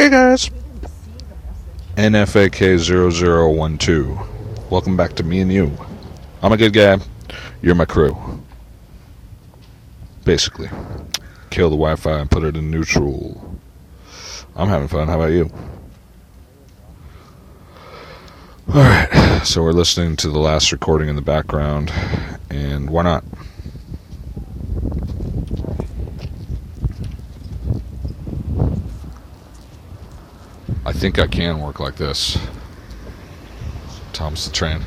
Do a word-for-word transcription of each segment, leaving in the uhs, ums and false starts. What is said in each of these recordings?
Hey guys, N F A K zero zero one two. Welcome back to me and you. I'm a good guy, you're my crew. Basically. Kill the Wi-Fi and put it in neutral. I'm having fun, how about you? Alright, so we're listening to the last recording in the background, and why not? I think I can work like this. Thomas the Train.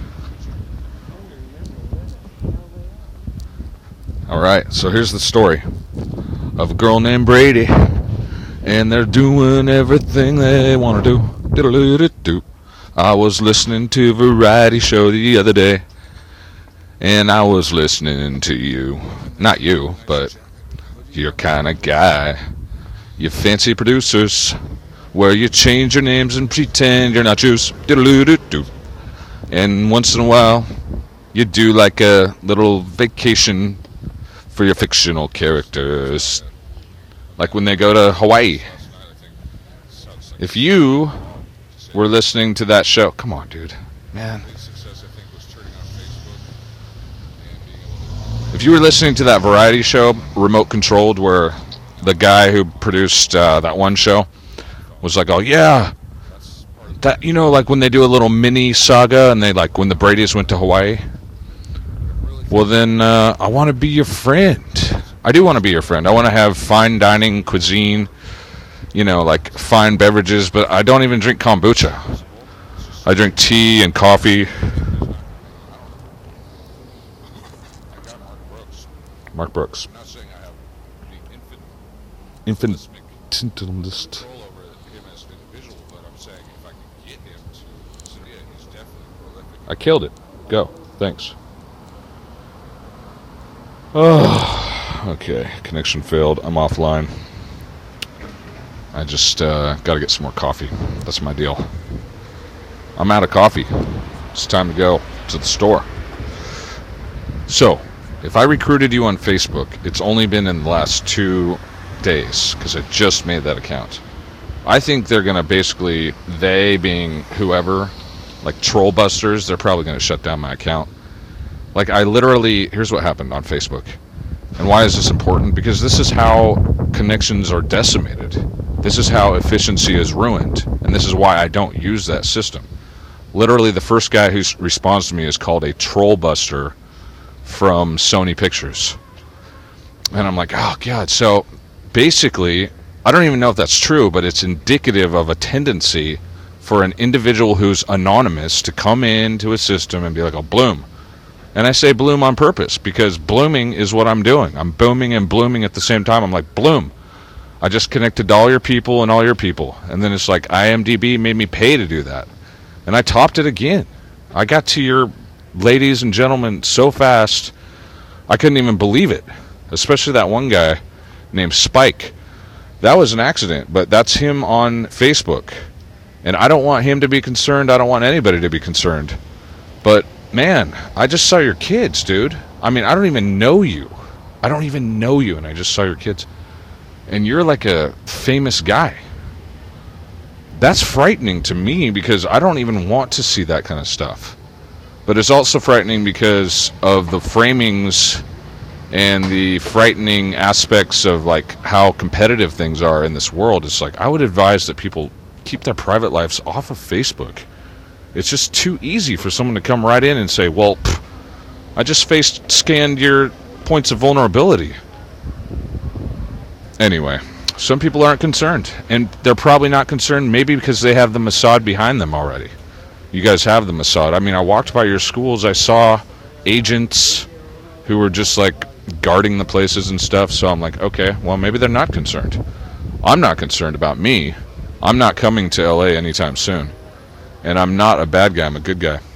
Alright, so here's the story of a girl named Brady, and they're doing everything they want to do. Diddle-doo-doo-doo. I was listening to a variety show the other day, and I was listening to you. Not you, but your kind of guy. You fancy producers, where you change your names and pretend you're not Jews. Diddle-doo-doo-doo. And once in a while, you do like a little vacation for your fictional characters. Like when they go to Hawaii. If you were listening to that show... Come on, dude. Man. If you were listening to that variety show, Remote Controlled, where the guy who produced uh, that one show was like, oh yeah, that, you know, like when they do a little mini saga and they, like, when the Bradys went to Hawaii. Well then, uh, I want to be your friend. I do want to be your friend. I want to have fine dining cuisine, you know, like fine beverages, but I don't even drink kombucha. I drink tea and coffee. Mark Brooks. Infinitentalist. I killed it. Go. Thanks. Oh, okay. Connection failed. I'm offline. I just uh, got to get some more coffee. That's my deal. I'm out of coffee. It's time to go to the store. So, if I recruited you on Facebook, it's only been in the last two days because I just made that account. I think they're going to basically, they being whoever, like troll busters, they're probably going to shut down my account. Like, I literally, here's what happened on Facebook. And why is this important? Because this is how connections are decimated. This is how efficiency is ruined. And this is why I don't use that system. Literally, the first guy who responds to me is called a troll buster from Sony Pictures. And I'm like, oh, God. So, basically, I don't even know if that's true, but it's indicative of a tendency for an individual who's anonymous to come into a system and be like, oh, bloom. And I say bloom on purpose, because blooming is what I'm doing. I'm booming and blooming at the same time. I'm like, bloom. I just connected to all your people and all your people. And then it's like IMDb made me pay to do that. And I topped it again. I got to your ladies and gentlemen so fast, I couldn't even believe it. Especially that one guy named Spike. That was an accident, but that's him on Facebook. And I don't want him to be concerned. I don't want anybody to be concerned. But, man, I just saw your kids, dude. I mean, I don't even know you. I don't even know you, and I just saw your kids. And you're like a famous guy. That's frightening to me because I don't even want to see that kind of stuff. But it's also frightening because of the framings and the frightening aspects of, like, how competitive things are in this world. It's like, I would advise that people keep their private lives off of Facebook. It's just too easy for someone to come right in and say, well, pff, I just faced scanned your points of vulnerability. Anyway, some people aren't concerned, and they're probably not concerned maybe because they have the Mossad behind them already. You guys have the Mossad. I mean, I walked by your schools, I saw agents who were just like guarding the places and stuff, so I'm like, okay, well, maybe they're not concerned. I'm not concerned about me. I'm not coming to L A anytime soon. And I'm not a bad guy, I'm a good guy.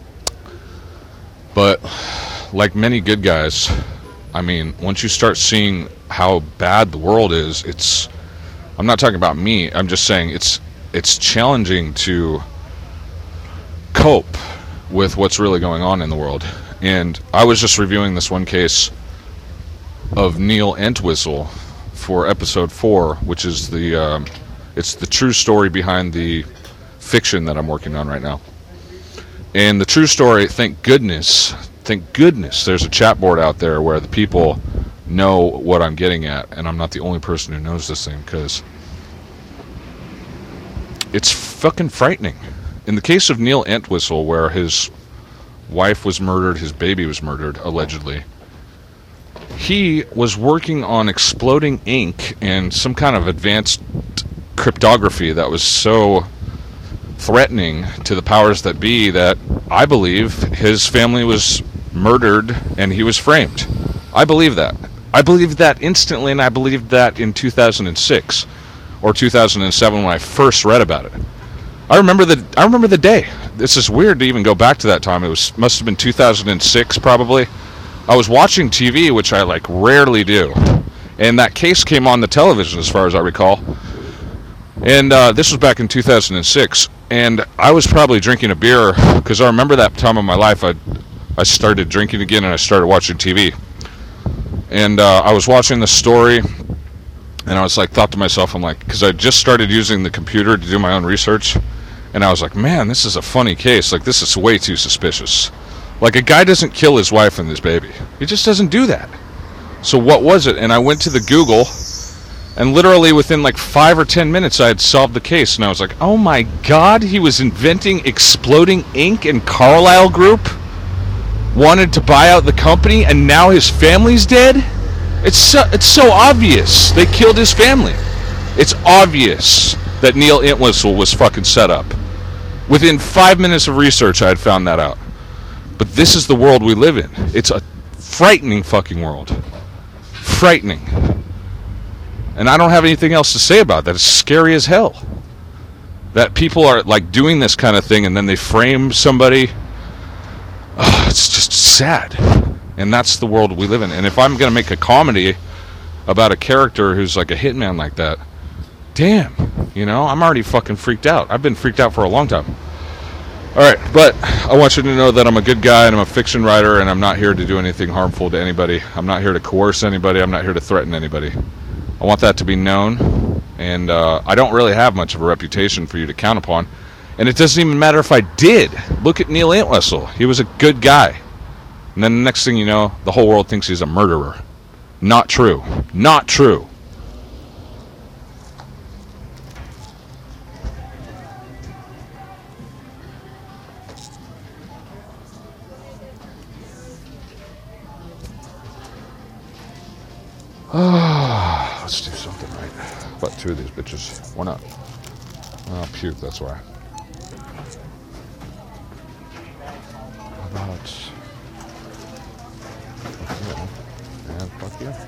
But, like many good guys, I mean, once you start seeing how bad the world is, it's... I'm not talking about me, I'm just saying it's it's challenging to cope with what's really going on in the world. And I was just reviewing this one case of Neil Entwistle for episode four, which is the um, It's the true story behind the fiction that I'm working on right now. And the true story, thank goodness, thank goodness there's a chat board out there where the people know what I'm getting at, and I'm not the only person who knows this thing, because it's fucking frightening. In the case of Neil Entwistle, where his wife was murdered, his baby was murdered, allegedly, he was working on exploding ink and some kind of advanced cryptography that was so threatening to the powers that be that I believe his family was murdered and he was framed. I believe that. I believed that instantly, and I believed that in two thousand six or two thousand seven when I first read about it. I remember the I remember the day. This is weird to even go back to that time. It was must have been two thousand six probably. I was watching T V, which I like rarely do, and that case came on the television as far as I recall. And uh, this was back in two thousand six, and I was probably drinking a beer, because I remember that time of my life I I started drinking again and I started watching T V. And uh, I was watching the story, and I was like, thought to myself, I'm like, because I just started using the computer to do my own research, and I was like, man, this is a funny case. Like, this is way too suspicious. Like, a guy doesn't kill his wife and his baby. He just doesn't do that. So what was it? And I went to the Google, and literally within like five or ten minutes, I had solved the case. And I was like, oh my God, he was inventing exploding ink, and Carlyle Group wanted to buy out the company, and now his family's dead? It's so, it's so obvious. They killed his family. It's obvious that Neil Entwistle was fucking set up. Within five minutes of research, I had found that out. But this is the world we live in. It's a frightening fucking world. Frightening. And I don't have anything else to say about that. It's scary as hell. That people are like doing this kind of thing and then they frame somebody. Oh, it's just sad. And that's the world we live in. And if I'm going to make a comedy about a character who's like a hitman like that, damn, you know, I'm already fucking freaked out. I've been freaked out for a long time. Alright, but I want you to know that I'm a good guy and I'm a fiction writer, and I'm not here to do anything harmful to anybody. I'm not here to coerce anybody. I'm not here to threaten anybody. I want that to be known, and uh, I don't really have much of a reputation for you to count upon. And it doesn't even matter if I did. Look at Neil Entwistle. He was a good guy. And then the next thing you know, the whole world thinks he's a murderer. Not true. Not true. Ah, let's do something right. About two of these bitches. Why not? Oh, puke, that's why. How about... Yeah, and fuck you.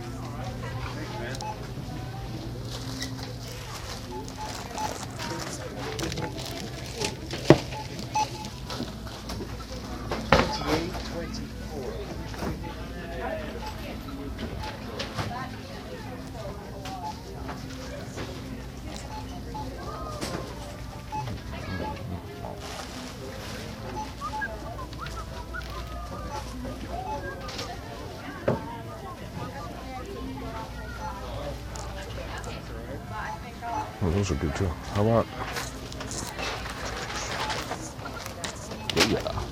Oh, those are good too. How about? Yeah.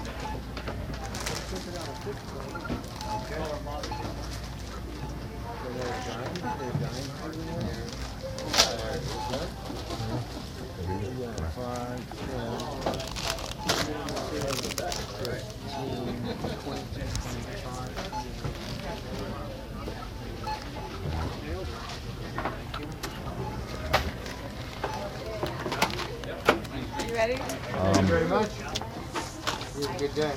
Ready? Um, Thank you very much. You have a good day.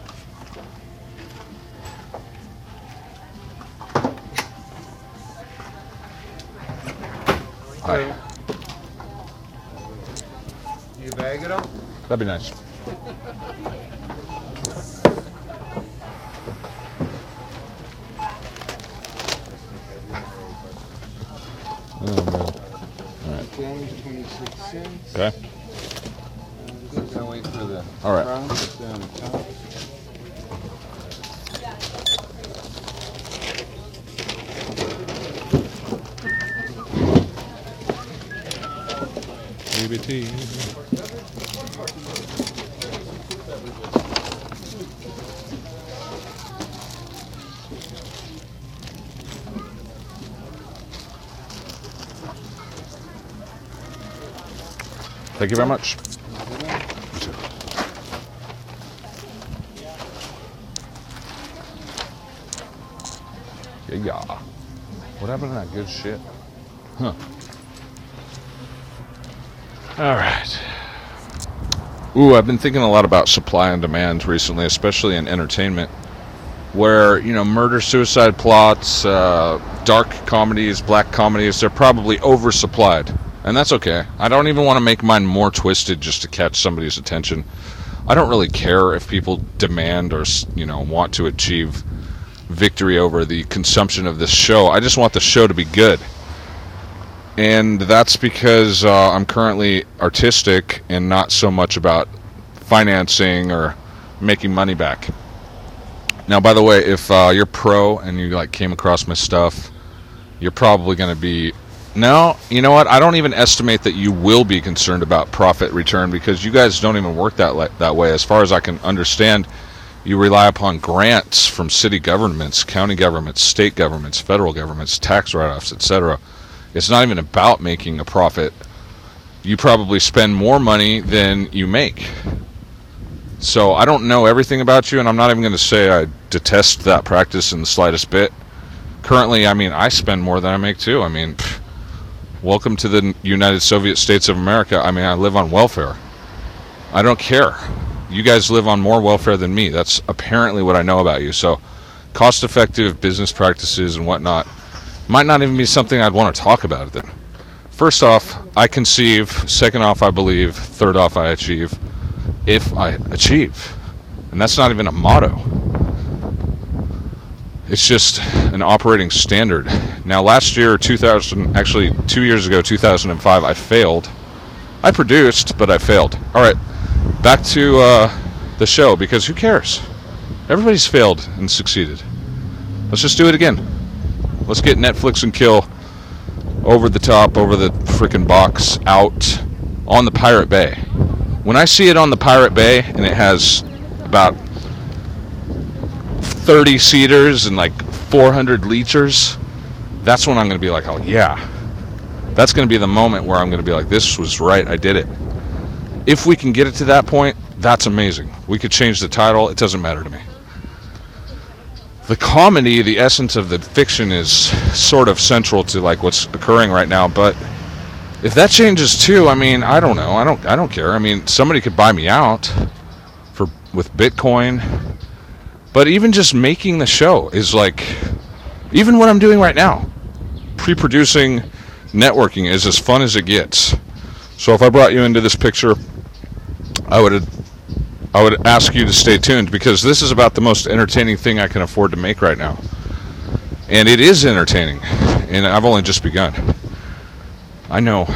Hi. You bag it up? That'd be nice. Oh, man. All right. Change twenty-six cents. Okay. I'm gonna wait for the All right. brown to stay on the top. E B T. Thank you very much. Yeah. What happened to that good shit? Huh. All right. Ooh, I've been thinking a lot about supply and demand recently, especially in entertainment, where, you know, murder, suicide plots, uh, dark comedies, black comedies, they're probably oversupplied. And that's okay. I don't even want to make mine more twisted just to catch somebody's attention. I don't really care if people demand or, you know, want to achieve victory over the consumption of this show. I just want the show to be good. And that's because uh, I'm currently artistic and not so much about financing or making money back. Now, by the way, if uh, you're pro and you like came across my stuff, you're probably going to be... No, you know what? I don't even estimate that you will be concerned about profit return because you guys don't even work that le- that way. As far as I can understand, you rely upon grants from city governments, county governments, state governments, federal governments, tax write-offs, et cetera. It's not even about making a profit. You probably spend more money than you make. So I don't know everything about you, and I'm not even going to say I detest that practice in the slightest bit. Currently, I mean, I spend more than I make too. I mean, pff, welcome to the United Soviet States of America. I mean, I live on welfare. I don't care. You guys live on more welfare than me. That's apparently what I know about you. So cost-effective business practices and whatnot might not even be something I'd want to talk about then. First off, I conceive. Second off, I believe. Third off, I achieve. If I achieve. And that's not even a motto. It's just an operating standard. Now, last year, two thousand, actually two years ago, two thousand five, I failed. I produced, but I failed. All right, back to uh, the show, because who cares? Everybody's failed and succeeded. Let's just do it again. Let's get Netflix and Kill over the top, over the frickin' box, out on the Pirate Bay. When I see it on the Pirate Bay and it has about thirty seaters and like four hundred leechers, that's when I'm going to be like, oh yeah. That's going to be the moment where I'm going to be like, this was right, I did it. If we can get it to that point, that's amazing. We could change the title, it doesn't matter to me. The comedy, the essence of the fiction is sort of central to like what's occurring right now, but if that changes too, I mean, I don't know. I don't I don't care. I mean, somebody could buy me out for with Bitcoin. But even just making the show is like, even what I'm doing right now, pre-producing networking is as fun as it gets. So if I brought you into this picture, I would I would ask you to stay tuned, because this is about the most entertaining thing I can afford to make right now. And it is entertaining, and I've only just begun. I know.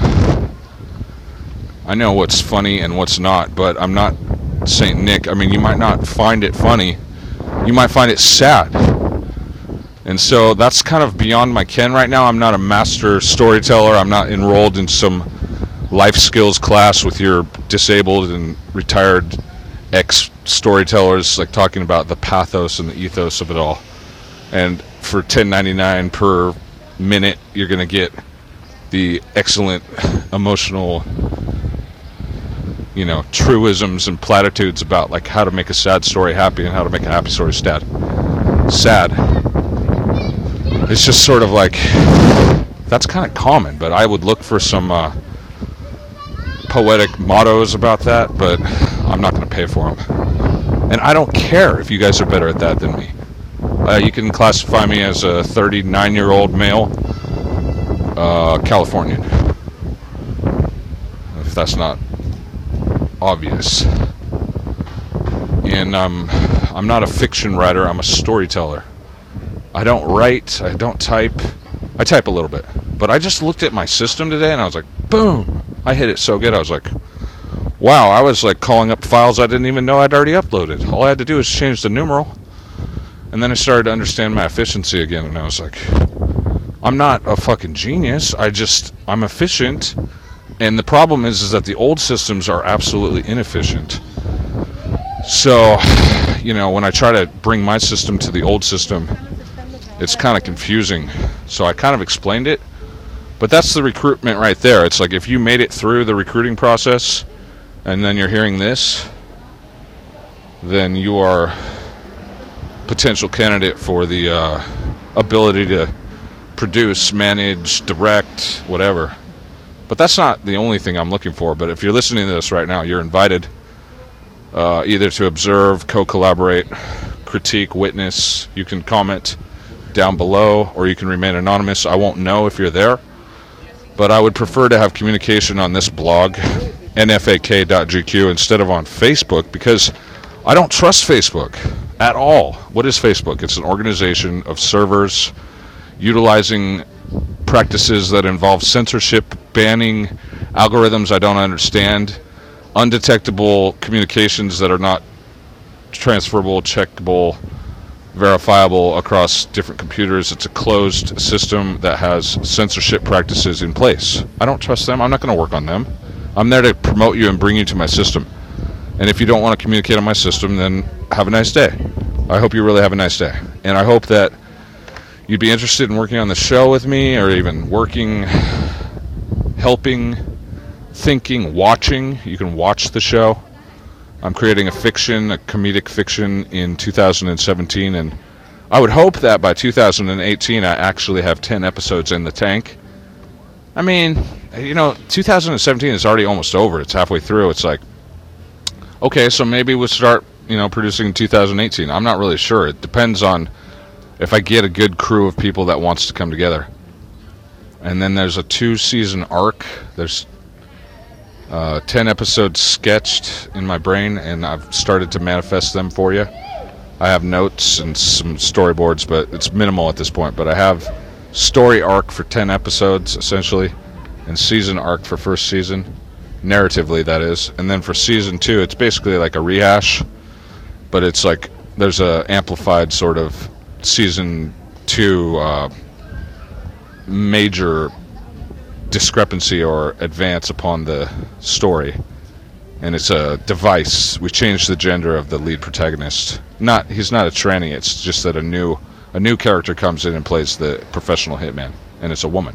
I know what's funny and what's not, but I'm not Saint Nick. I mean, you might not find it funny. You might find it sad. And so that's kind of beyond my ken right now. I'm not a master storyteller. I'm not enrolled in some life skills class with your disabled and retired ex-storytellers, like talking about the pathos and the ethos of it all. And for ten ninety-nine per minute, you're going to get the excellent emotional, you know, truisms and platitudes about like how to make a sad story happy and how to make a happy story sad. Sad. It's just sort of like, that's kind of common, but I would look for some uh, poetic mottos about that, but I'm not going to pay for them. And I don't care if you guys are better at that than me. Uh, you can classify me as a thirty-nine-year-old male, uh, Californian, if that's not obvious. And um, I'm not a fiction writer, I'm a storyteller. I don't write, I don't type. I type a little bit. But I just looked at my system today and I was like, boom! I hit it so good, I was like, wow, I was like calling up files I didn't even know I'd already uploaded. All I had to do was change the numeral. And then I started to understand my efficiency again, and I was like, I'm not a fucking genius, I just, I'm efficient, And the problem is, is that the old systems are absolutely inefficient. So, you know, when I try to bring my system to the old system, it's kind of confusing. So I kind of explained it. But that's the recruitment right there. It's like if you made it through the recruiting process and then you're hearing this, then you are potential candidate for the uh, ability to produce, manage, direct, whatever. But that's not the only thing I'm looking for. But if you're listening to this right now, you're invited uh, either to observe, co-collaborate, critique, witness. You can comment down below, or you can remain anonymous. I won't know if you're there, but I would prefer to have communication on this blog, N F A K dot G Q, instead of on Facebook, because I don't trust Facebook at all. What is Facebook? It's an organization of servers utilizing practices that involve censorship, banning, algorithms I don't understand, undetectable communications that are not transferable, checkable, verifiable across different computers. It's a closed system that has censorship practices in place. I don't trust them. I'm not going to work on them. I'm there to promote you and bring you to my system. And if you don't want to communicate on my system, then have a nice day. I hope you really have a nice day. And I hope that you'd be interested in working on the show with me, or even working, helping, thinking, watching. You can watch the show. I'm creating a fiction, a comedic fiction in two thousand seventeen, and I would hope that by two thousand eighteen I actually have ten episodes in the tank. I mean, you know, two thousand seventeen is already almost over. It's halfway through. It's like, okay, so maybe we'll start, you know, producing in two thousand eighteen. I'm not really sure. It depends on if I get a good crew of people that wants to come together. And then there's a two-season arc. There's uh, ten episodes sketched in my brain, and I've started to manifest them for you. I have notes and some storyboards, but it's minimal at this point. But I have story arc for ten episodes, essentially, and season arc for first season. Narratively, that is. And then for season two, it's basically like a rehash, but it's like there's a amplified sort of season two uh, major discrepancy or advance upon the story, and it's a device. We changed the gender of the lead protagonist. Not he's not a tranny. It's just that a new a new character comes in and plays the professional hitman, and it's a woman.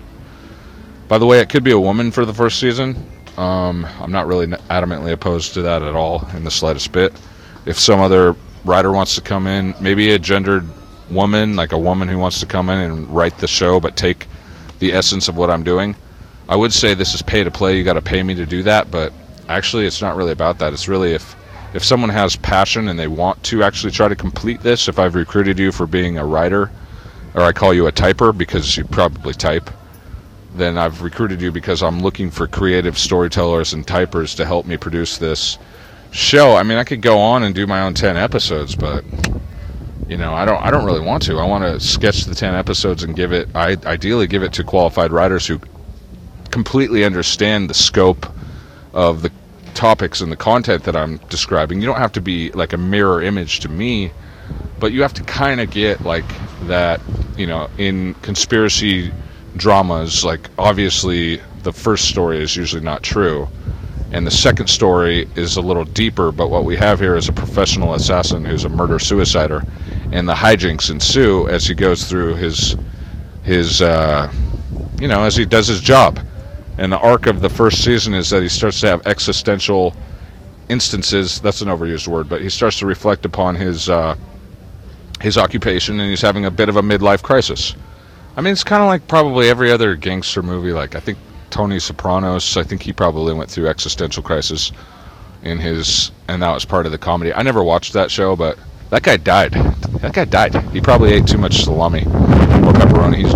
By the way, it could be a woman for the first season. Um, I'm not really adamantly opposed to that at all in the slightest bit. If some other writer wants to come in, maybe a gendered woman, like a woman who wants to come in and write the show but take the essence of what I'm doing. I would say this is pay to play. You got to pay me to do that, but actually it's not really about that. It's really if if someone has passion and they want to actually try to complete this. If I've recruited you for being a writer, or I call you a typer because you probably type, then I've recruited you because I'm looking for creative storytellers and typers to help me produce this show. I mean, I could go on and do my own ten episodes, but you know, I don't. I don't really want to. I want to sketch the ten episodes and give it. I ideally give it to qualified writers who completely understand the scope of the topics and the content that I'm describing. You don't have to be like a mirror image to me, but you have to kind of get like that. You know, in conspiracy dramas, like obviously the first story is usually not true, and the second story is a little deeper. But what we have here is a professional assassin who's a murder-suicider. And the hijinks ensue as he goes through his, his, uh, you know, as he does his job. And the arc of the first season is that he starts to have existential instances. That's an overused word, but he starts to reflect upon his, uh, his occupation, and he's having a bit of a midlife crisis. I mean, it's kind of like probably every other gangster movie. Like I think Tony Sopranos. I think he probably went through existential crisis in his, and that was part of the comedy. I never watched that show, but that guy died. That guy died. He probably ate too much salami or pepperoni. He's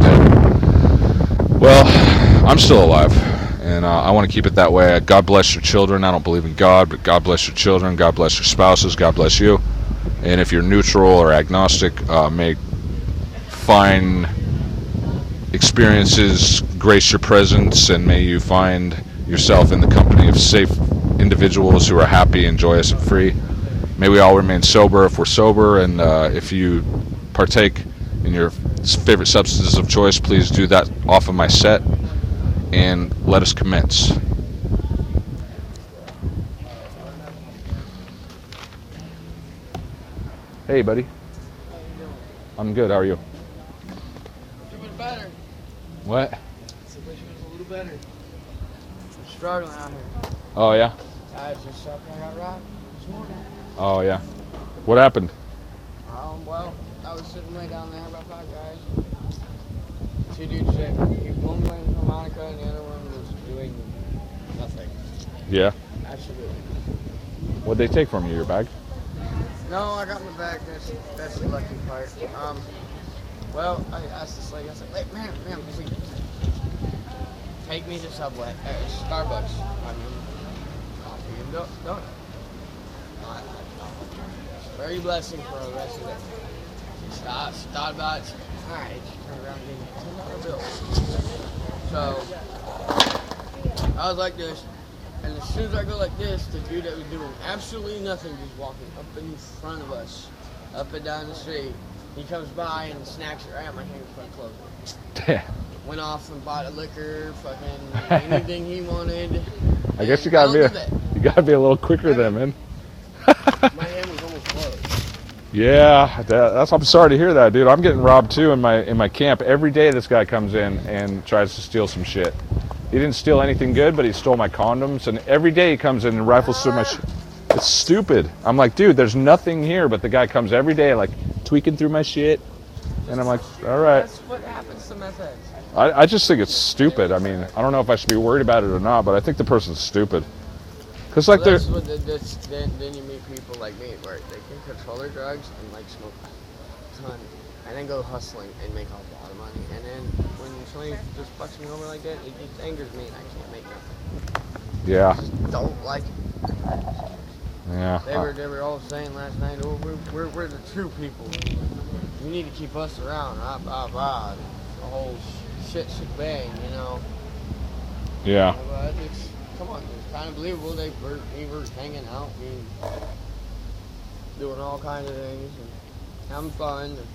dead. Well, I'm still alive, and uh, I want to keep it that way. God bless your children. I don't believe in God, but God bless your children. God bless your spouses. God bless you. And if you're neutral or agnostic, uh, may fine experiences grace your presence, and may you find yourself in the company of safe individuals who are happy and joyous and free. May we all remain sober if we're sober, and uh, if you partake in your favorite substances of choice, please do that off of my set, and let us commence. Hey, buddy. How you doing? I'm good. How are you? Doing better. What? I wish it was a little better. I'm struggling out here. Oh, yeah? I just up I got robbed this morning. Oh, yeah. What happened? Um, well, I was sitting way down there by five guys. Two dudes said he one playing harmonica and the other one was doing nothing. Yeah. Absolutely. What'd they take from you? Your bag? No, I got my bag. That's that's the lucky part. Um, well, I asked this lady. I said, "Hey, ma'am, ma'am, please take me to Subway, uh, Starbucks. I mean, coffee and do- donut." I- Very blessing for the rest of the day. She stopped, she thought about it. She, all right, she turned around and gave me a ten dollar bill. So I was like this. And as soon as I go like this, the dude that was doing absolutely nothing, just walking up in front of us, up and down the street, he comes by and snacks it right at my hand before I close it. Yeah. Went off and bought a liquor, fucking anything he wanted. I guess you And gotta be I a, don't do you gotta be a little quicker than him, man. that. My hand was almost closed. Yeah, that, that's. I'm sorry to hear that, dude. I'm getting robbed too in my in my camp. Every day, this guy comes in and tries to steal some shit. He didn't steal anything good, but he stole my condoms. And every day he comes in and rifles through my shit. It's stupid. I'm like, dude, there's nothing here. But the guy comes every day, like, tweaking through my shit. And I'm like, all right. That's what happens to meth heads. I, I just think it's stupid. I mean, I don't know if I should be worried about it or not, but I think the person's stupid. Because, like, Well, they're... that's what the, that's, then, then you meet people like me where they can control their drugs and, like, smoke a ton. And then go hustling and make a lot of money. And then when somebody just fucks me over like that, it just angers me and I can't make nothing. Yeah. Just don't like it. Yeah. They were they were all saying last night, oh, we're, we're, we're the true people. You need to keep us around. Blah, blah, blah. The whole shit shebang, you know. Yeah. But it's, come on, it's kind of believable. They were, we were hanging out, we doing all kinds of things and having fun. And,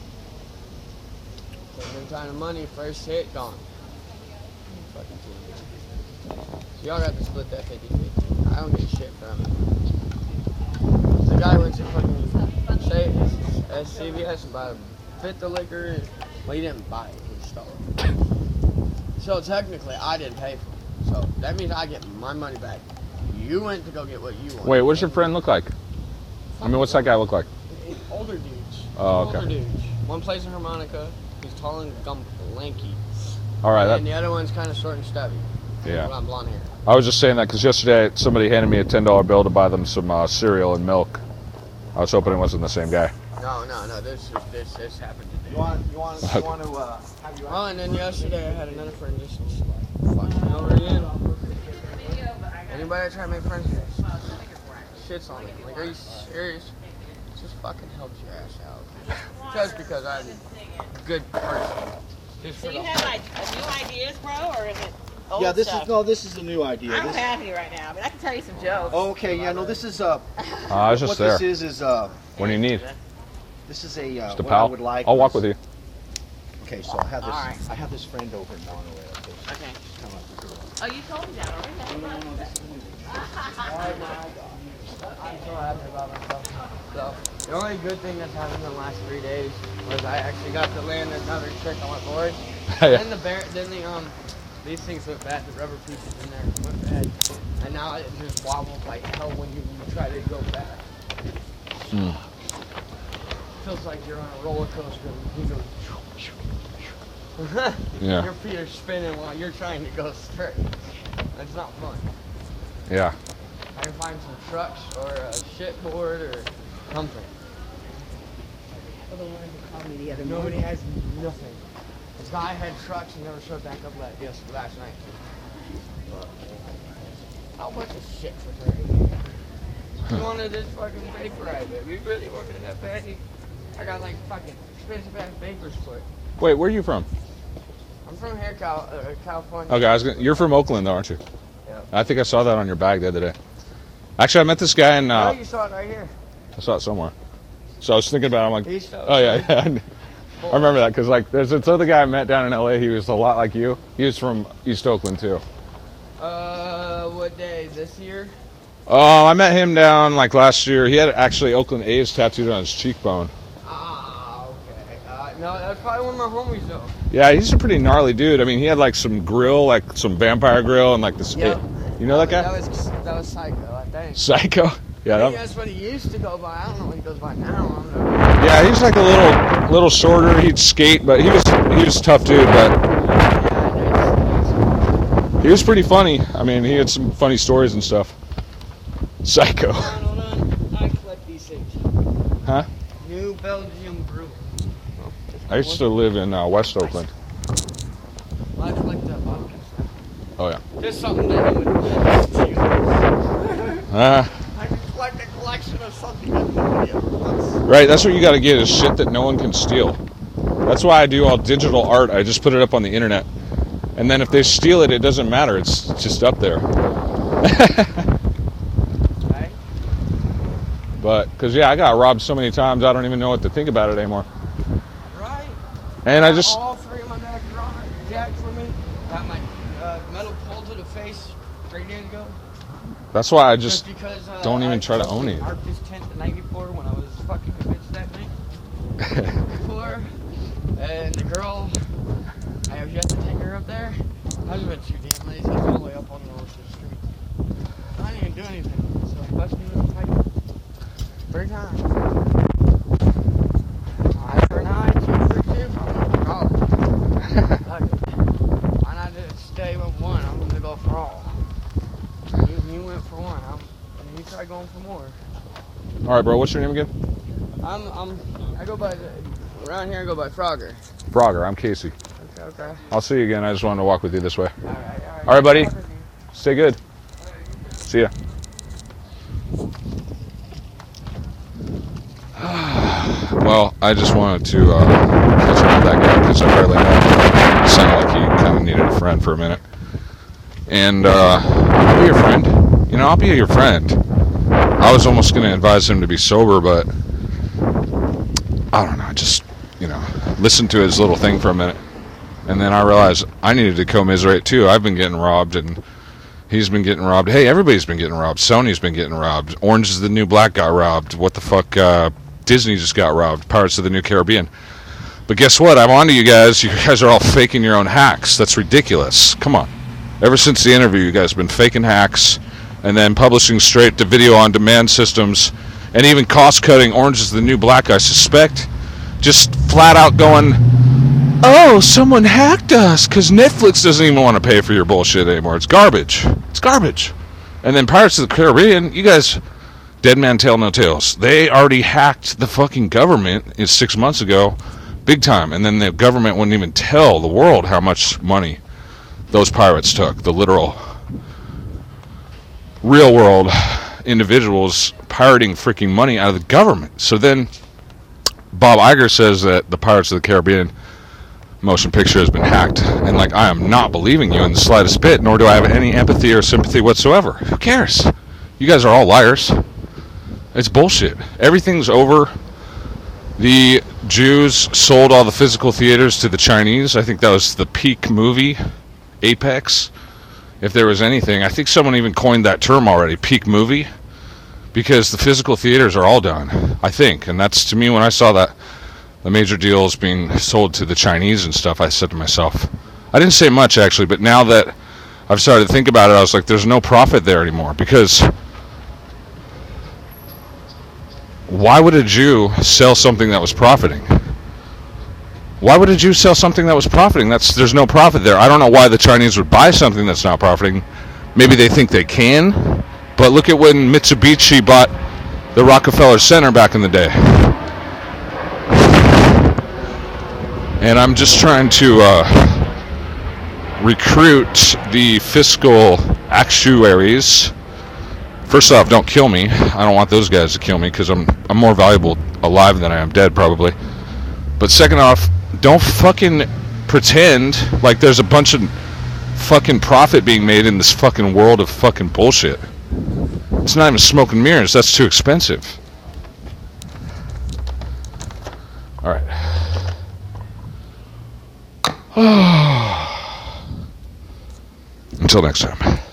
Taking time of money, first hit, gone. Fucking so y'all got to split that fifty fifty. I don't get shit from it. The guy went to fucking say at C V S and bought a fifth of liquor. Well, he didn't buy it, he stole it. So technically, I didn't pay for it. So that means I get my money back. You went to go get what you want. Wait, what does your friend look like? I mean, what's that guy look like? Older dudes. Oh, okay. Older dudes. One plays a harmonica. He's tall and gum lanky. All right. And That, the other one's kind of short and stubby. Yeah. Blonde, blonde hair. I was just saying that because yesterday somebody handed me a ten dollar bill to buy them some uh, cereal and milk. I was hoping it wasn't the same guy. No, no, no. This is this this happened today. You want you want you want to uh, have you? Oh, and then yesterday I had another friend just fucking over again. Anybody try to make friends with me? Shits on me. Like, are you serious? Just fucking helps your ass out. Just because I'm a good person. Just So for you the have like a new ideas, bro, or is it old Yeah, this stuff? is no, this is a new idea. I don't This, have any right now, but I can tell you some jokes. oh, okay, yeah, no, this is uh, Uh, I was just what there. this is is uh, When you need. this is a uh, Just a what I pal. would like. I'll walk is- with you. Okay, so I have this. All right. I have this friend over in Monterey. Okay, she's Okay. kind of like a girl. Oh, you told me that already. I'm so happy about myself. So, the only good thing that's happened in the last three days was I actually got to land another trick on my board. Yeah. Then the bear, then the um, these things went bad. The rubber pieces in there went bad, and now it just wobbles like hell when you, when you try to go back. Mm. Feels like you're on a roller coaster. And you go. Yeah. Your feet are spinning while you're trying to go straight. That's not fun. Yeah. I can find some trucks or a shit board or something. Nobody has nothing. This guy had trucks and never showed back up last, yes, last night. How much is shit for thirty? You wanted this fucking bake ride, baby. We really wanted that bad. I got like fucking expensive ass baker's foot. Wait, where are you from? I'm from here, Cal- uh, California. Okay, I was gonna, you're from Oakland, though, aren't you? Yeah. I think I saw that on your bag the other day. Actually, I met this guy in. Oh, Uh, you saw it right here. I saw it somewhere. So I was thinking about it. I'm like, He's so oh yeah, yeah. I remember that because like there's this other guy I met down in L A. He was a lot like you. He was from East Oakland too. Uh, what day? This year? Oh, I met him down like last year. He had actually Oakland A's tattooed on his cheekbone. Ah, okay. Uh, no, that's probably one of my homies though. Yeah, he's a pretty gnarly dude. I mean, he had like some grill, like some vampire grill, and like this. Yeah. You know that guy? That was that was Psycho, I think. Psycho. Yeah. I That, think that's what he used to go by. I don't know what he goes by now. I don't know. yeah, he's like a little, little shorter. He'd skate, but he was, he was a tough dude. But Yeah, he was pretty funny. I mean, he had some funny stories and stuff. Psycho. hold on, hold on. I collect these things. Huh? New Belgium brew. I used to live in uh, West Oakland. I collect that vodka. Oh yeah. Just something that you would steal. Uh, I can collect a collection of something that nobody ever wants. right. That's what you got to get is shit that no one can steal. That's why I do all digital art. I just put it up on the internet, and then if they steal it, it doesn't matter. It's just up there. Right? But because yeah, I got robbed so many times, I don't even know what to think about it anymore. Right. And I just All three of my neck jacked for me. Got my uh, metal pole to the face three days ago. that's why I just Just because, uh, don't even I try to own it. Marked this tent the night before when I was fucking convinced that night. Before, and the girl, I have yet to take her up there. I was been too damn lazy. It's all the way up on the Ocean Street. I didn't even do anything, so I busted in the pipe. Three times. Eye for an eye, two for two. I'm gonna Fuck it. Why not just stay with one? I'm gonna go for all. You, you went for one. I'm, and you try going for more. All right, bro. What's your name again? I'm, I'm, I go by, the, around here I go by Frogger. Frogger. I'm Casey. Okay, okay. I'll see you again. I just wanted to walk with you this way. All right, all right. All right, buddy. Stay good. See ya. Well, I just wanted to uh, catch up with that guy because I barely know him. It sounded like he kind of needed a friend for a minute. And uh, I'll be your friend. You know, I'll be your friend. I was almost going to advise him to be sober, but I don't know. Just, you know, listen to his little thing for a minute. And then I realized I needed to commiserate too. I've been getting robbed, and he's been getting robbed. Hey, everybody's been getting robbed. Sony's been getting robbed. Orange is the New Black got robbed. What the fuck? Uh, Disney just got robbed. Pirates of the New Caribbean. But guess what? I'm on to you guys. You guys are all faking your own hacks. That's ridiculous. Come on. Ever since the interview, you guys have been faking hacks and then publishing straight to video on demand systems and even cost-cutting Orange is the New Black, I suspect. Just flat out going, oh, someone hacked us because Netflix doesn't even want to pay for your bullshit anymore. It's garbage. It's garbage. And then Pirates of the Caribbean, you guys, dead man tell no tales. They already hacked the fucking government is six months ago, big time. And then the government wouldn't even tell the world how much money those pirates took. The literal, real world individuals pirating freaking money out of the government. So then Bob Iger says that the Pirates of the Caribbean motion picture has been hacked, and like, I am not believing you in the slightest bit, nor do I have any empathy or sympathy whatsoever. Who cares? You guys are all liars. It's bullshit. Everything's over. The Jews sold all the physical theaters to the Chinese. I think that was the peak movie, Apex. If there was anything, I think someone even coined that term already, peak movie, because the physical theaters are all done, I think. And that's, to me, when I saw that, the major deals being sold to the Chinese and stuff, I said to myself, I didn't say much actually, but now that I've started to think about it, I was like, there's no profit there anymore, because why would a Jew sell something that was profiting? Why would a Jew sell something that was profiting? That's, there's no profit there. I don't know why the Chinese would buy something that's not profiting. Maybe they think they can, but look at when Mitsubishi bought the Rockefeller Center back in the day. And I'm just trying to uh, recruit the fiscal actuaries. First off, don't kill me. I don't want those guys to kill me because I'm I'm more valuable alive than I am dead, probably. But second off, don't fucking pretend like there's a bunch of fucking profit being made in this fucking world of fucking bullshit. It's not even smoke and mirrors. That's too expensive. All right. Until next time.